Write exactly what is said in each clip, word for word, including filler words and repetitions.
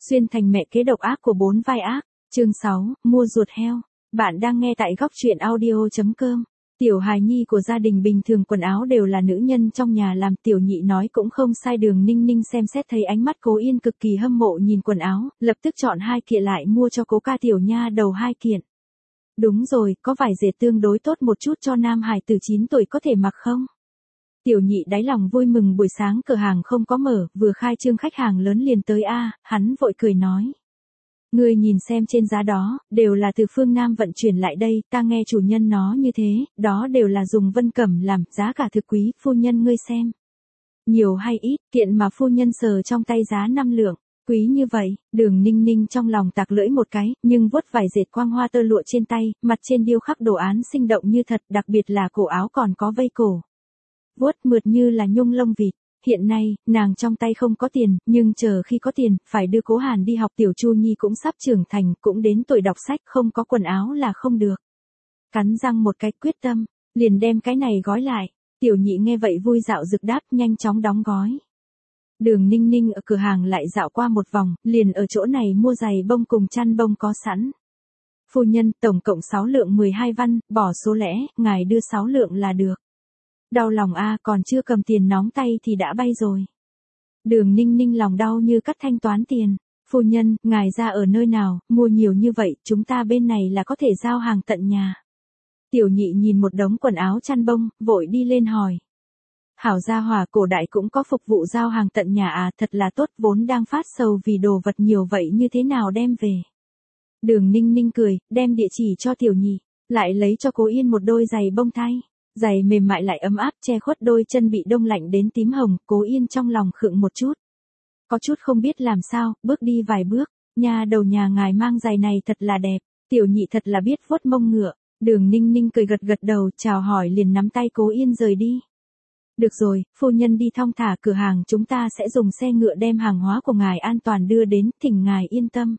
Xuyên thành mẹ kế độc ác của bốn vai ác, chương sáu, mua ruột heo. Bạn đang nghe tại góc truyện audio chấm com. Tiểu hài nhi của gia đình bình thường quần áo đều là nữ nhân trong nhà làm, tiểu nhị nói cũng không sai. Đường Ninh Ninh xem xét thấy ánh mắt Cố Yên cực kỳ hâm mộ nhìn quần áo, lập tức chọn hai kiện lại mua cho Cố ca tiểu nha đầu hai kiện. Đúng rồi, có vải dệt tương đối tốt một chút cho nam hài từ chín tuổi có thể mặc không? Tiểu nhị đáy lòng vui mừng, buổi sáng cửa hàng không có mở, vừa khai trương khách hàng lớn liền tới a, hắn vội cười nói. Ngươi nhìn xem trên giá đó, đều là từ phương Nam vận chuyển lại đây, ta nghe chủ nhân nó như thế, đó đều là dùng vân cẩm làm, giá cả thực quý, phu nhân ngươi xem. Nhiều hay ít, kiện mà phu nhân sờ trong tay giá năm lượng, quý như vậy, Đường Ninh Ninh trong lòng tạc lưỡi một cái, nhưng vuốt vải dệt quang hoa tơ lụa trên tay, mặt trên điêu khắc đồ án sinh động như thật, đặc biệt là cổ áo còn có vây cổ. Vuốt mượt như là nhung lông vịt. Hiện nay, nàng trong tay không có tiền, nhưng chờ khi có tiền, phải đưa Cố Hàn đi học. Tiểu Chu Nhi cũng sắp trưởng thành, cũng đến tuổi đọc sách, không có quần áo là không được. Cắn răng một cái quyết tâm, liền đem cái này gói lại. Tiểu nhị nghe vậy vui dạo rực đáp, nhanh chóng đóng gói. Đường Ninh Ninh ở cửa hàng lại dạo qua một vòng, liền ở chỗ này mua giày bông cùng chăn bông có sẵn. Phu nhân, tổng cộng sáu lượng mười hai văn, bỏ số lẻ, ngài đưa sáu lượng là được. Đau lòng a, còn chưa cầm tiền nóng tay thì đã bay rồi. Đường Ninh Ninh lòng đau như cắt thanh toán tiền. Phu nhân, ngài ra ở nơi nào, mua nhiều như vậy, chúng ta bên này là có thể giao hàng tận nhà. Tiểu nhị nhìn một đống quần áo chăn bông, vội đi lên hỏi. Hảo gia hỏa, cổ đại cũng có phục vụ giao hàng tận nhà à, thật là tốt, vốn đang phát sầu vì đồ vật nhiều vậy như thế nào đem về. Đường Ninh Ninh cười, đem địa chỉ cho tiểu nhị, lại lấy cho Cố Yên một đôi giày bông thay. Giày mềm mại lại ấm áp, che khuất đôi chân bị đông lạnh đến tím hồng. Cố Yên trong lòng khựng một chút. Có chút không biết làm sao, bước đi vài bước. Nha đầu nhà ngài mang giày này thật là đẹp. Tiểu nhị thật là biết vuốt mông ngựa. Đường Ninh Ninh cười gật gật đầu, chào hỏi liền nắm tay Cố Yên rời đi. Được rồi, phu nhân đi thong thả, cửa hàng chúng ta sẽ dùng xe ngựa đem hàng hóa của ngài an toàn đưa đến, thỉnh ngài yên tâm.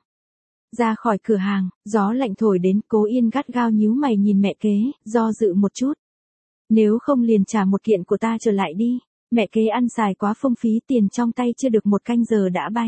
Ra khỏi cửa hàng, gió lạnh thổi đến. Cố Yên gắt gao nhíu mày nhìn mẹ kế, do dự một chút. Nếu không liền trả một kiện của ta trở lại đi. Mẹ kế ăn xài quá phung phí, tiền trong tay chưa được một canh giờ đã bay.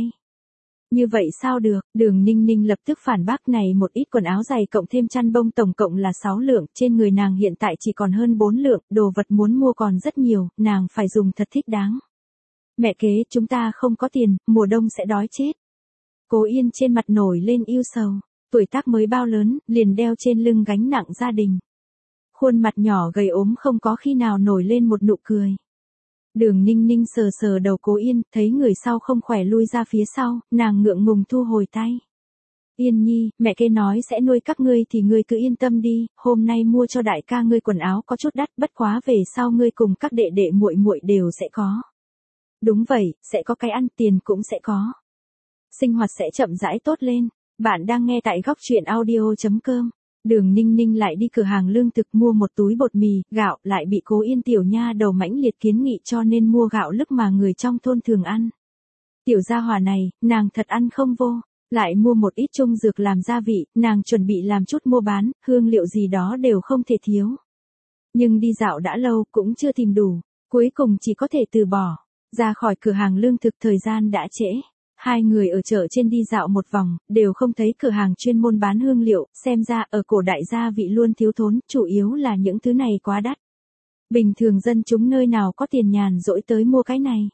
Như vậy sao được? Đường Ninh Ninh lập tức phản bác, này một ít quần áo giày cộng thêm chăn bông tổng cộng là sáu lượng, trên người nàng hiện tại chỉ còn hơn bốn lượng, đồ vật muốn mua còn rất nhiều, nàng phải dùng thật thích đáng. Mẹ kế, chúng ta không có tiền, mùa đông sẽ đói chết. Cố Yên trên mặt nổi lên ưu sầu, tuổi tác mới bao lớn, liền đeo trên lưng gánh nặng gia đình. Khuôn mặt nhỏ gầy ốm không có khi nào nổi lên một nụ cười. Đường Ninh Ninh sờ sờ đầu Cố Yên, thấy người sau không khỏe lui ra phía sau, nàng ngượng ngùng thu hồi tay. Yên nhi, mẹ kế nói sẽ nuôi các ngươi thì ngươi cứ yên tâm đi, hôm nay mua cho đại ca ngươi quần áo có chút đắt, bất quá về sau ngươi cùng các đệ đệ muội muội đều sẽ có. Đúng vậy, sẽ có cái ăn, tiền cũng sẽ có. Sinh hoạt sẽ chậm rãi tốt lên. Bạn đang nghe tại góc truyện audio chấm com. Đường Ninh Ninh lại đi cửa hàng lương thực mua một túi bột mì, gạo, lại bị Cố Yên tiểu nha đầu mãnh liệt kiến nghị cho nên mua gạo lứt mà người trong thôn thường ăn. Tiểu gia hỏa này, nàng thật ăn không vô, lại mua một ít trung dược làm gia vị, nàng chuẩn bị làm chút mua bán, hương liệu gì đó đều không thể thiếu. Nhưng đi dạo đã lâu cũng chưa tìm đủ, cuối cùng chỉ có thể từ bỏ, ra khỏi cửa hàng lương thực thời gian đã trễ. Hai người ở chợ trên đi dạo một vòng, đều không thấy cửa hàng chuyên môn bán hương liệu, xem ra ở cổ đại gia vị luôn thiếu thốn, chủ yếu là những thứ này quá đắt. Bình thường dân chúng nơi nào có tiền nhàn rỗi tới mua cái này.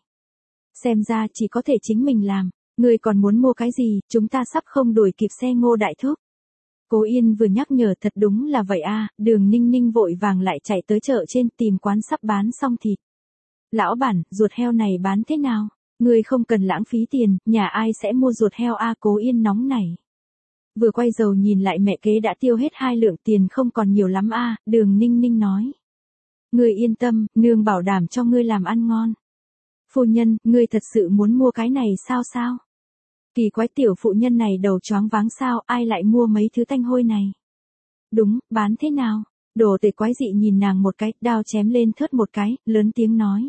Xem ra chỉ có thể chính mình làm, người còn muốn mua cái gì, chúng ta sắp không đuổi kịp xe Ngô đại thúc. Cố Yên vừa nhắc nhở, thật đúng là vậy a. Đường Ninh Ninh vội vàng lại chạy tới chợ trên tìm quán sắp bán xong thịt. Lão bản, ruột heo này bán thế nào? Ngươi không cần lãng phí tiền, nhà ai sẽ mua ruột heo a? Cố Yên nóng nảy. Vừa quay đầu nhìn lại mẹ kế đã tiêu hết hai lượng tiền không còn nhiều lắm a. Đường Ninh Ninh nói. Ngươi yên tâm, nương bảo đảm cho ngươi làm ăn ngon. Phu nhân, ngươi thật sự muốn mua cái này sao sao? Kỳ quái, tiểu phụ nhân này đầu choáng váng sao, ai lại mua mấy thứ tanh hôi này? Đúng, bán thế nào? Đồ tệ quái dị nhìn nàng một cái, đao chém lên thớt một cái, lớn tiếng nói.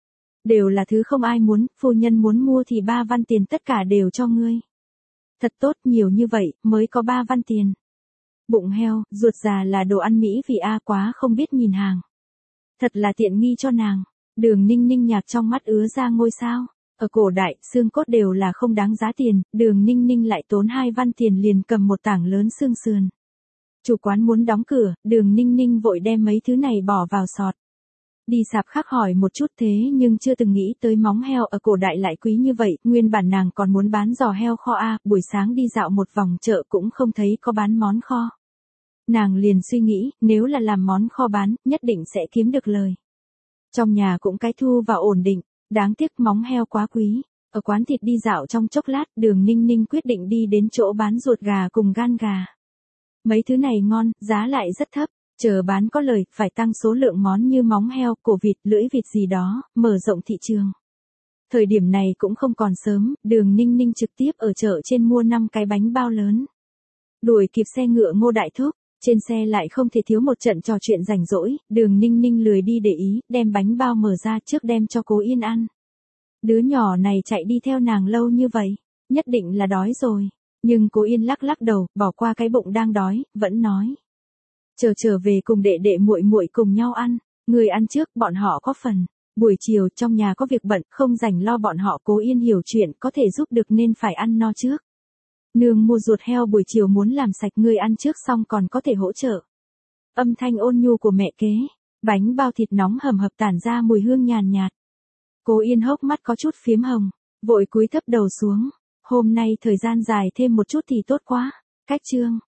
Đều là thứ không ai muốn, phu nhân muốn mua thì ba văn tiền tất cả đều cho ngươi. Thật tốt, nhiều như vậy, mới có ba văn tiền. Bụng heo, ruột già là đồ ăn Mỹ vì a quá không biết nhìn hàng. Thật là tiện nghi cho nàng. Đường Ninh Ninh nhạc trong mắt ứa ra ngôi sao. Ở cổ đại, xương cốt đều là không đáng giá tiền, Đường Ninh Ninh lại tốn hai văn tiền liền cầm một tảng lớn xương sườn. Chủ quán muốn đóng cửa, Đường Ninh Ninh vội đem mấy thứ này bỏ vào sọt. Đi sạp khác hỏi một chút thế nhưng chưa từng nghĩ tới móng heo ở cổ đại lại quý như vậy, nguyên bản nàng còn muốn bán giò heo kho a, buổi sáng đi dạo một vòng chợ cũng không thấy có bán món kho. Nàng liền suy nghĩ, nếu là làm món kho bán, nhất định sẽ kiếm được lời. Trong nhà cũng cái thu vào ổn định, đáng tiếc móng heo quá quý. Ở quán thịt đi dạo trong chốc lát, Đường Ninh Ninh quyết định đi đến chỗ bán ruột gà cùng gan gà. Mấy thứ này ngon, giá lại rất thấp, chờ bán có lời, phải tăng số lượng món như móng heo, cổ vịt, lưỡi vịt gì đó, mở rộng thị trường. Thời điểm này cũng không còn sớm, Đường Ninh Ninh trực tiếp ở chợ trên mua năm cái bánh bao lớn. Đuổi kịp xe ngựa Ngô Đại Thúc, trên xe lại không thể thiếu một trận trò chuyện rảnh rỗi, Đường Ninh Ninh lười đi để ý, đem bánh bao mở ra trước đem cho Cố Yên ăn. Đứa nhỏ này chạy đi theo nàng lâu như vậy, nhất định là đói rồi. Nhưng Cố Yên lắc lắc đầu, bỏ qua cái bụng đang đói, vẫn nói. Chờ trở về cùng đệ đệ muội muội cùng nhau ăn, người ăn trước, bọn họ có phần. Buổi chiều trong nhà có việc bận, không rảnh lo bọn họ. Cố Yên hiểu chuyện, có thể giúp được nên phải ăn no trước. Nương mua ruột heo buổi chiều muốn làm sạch, người ăn trước xong còn có thể hỗ trợ. Âm thanh ôn nhu của mẹ kế, bánh bao thịt nóng hầm hập tản ra mùi hương nhàn nhạt. Cố Yên hốc mắt có chút phiếm hồng, vội cúi thấp đầu xuống. Hôm nay thời gian dài thêm một chút thì tốt quá. Cách chương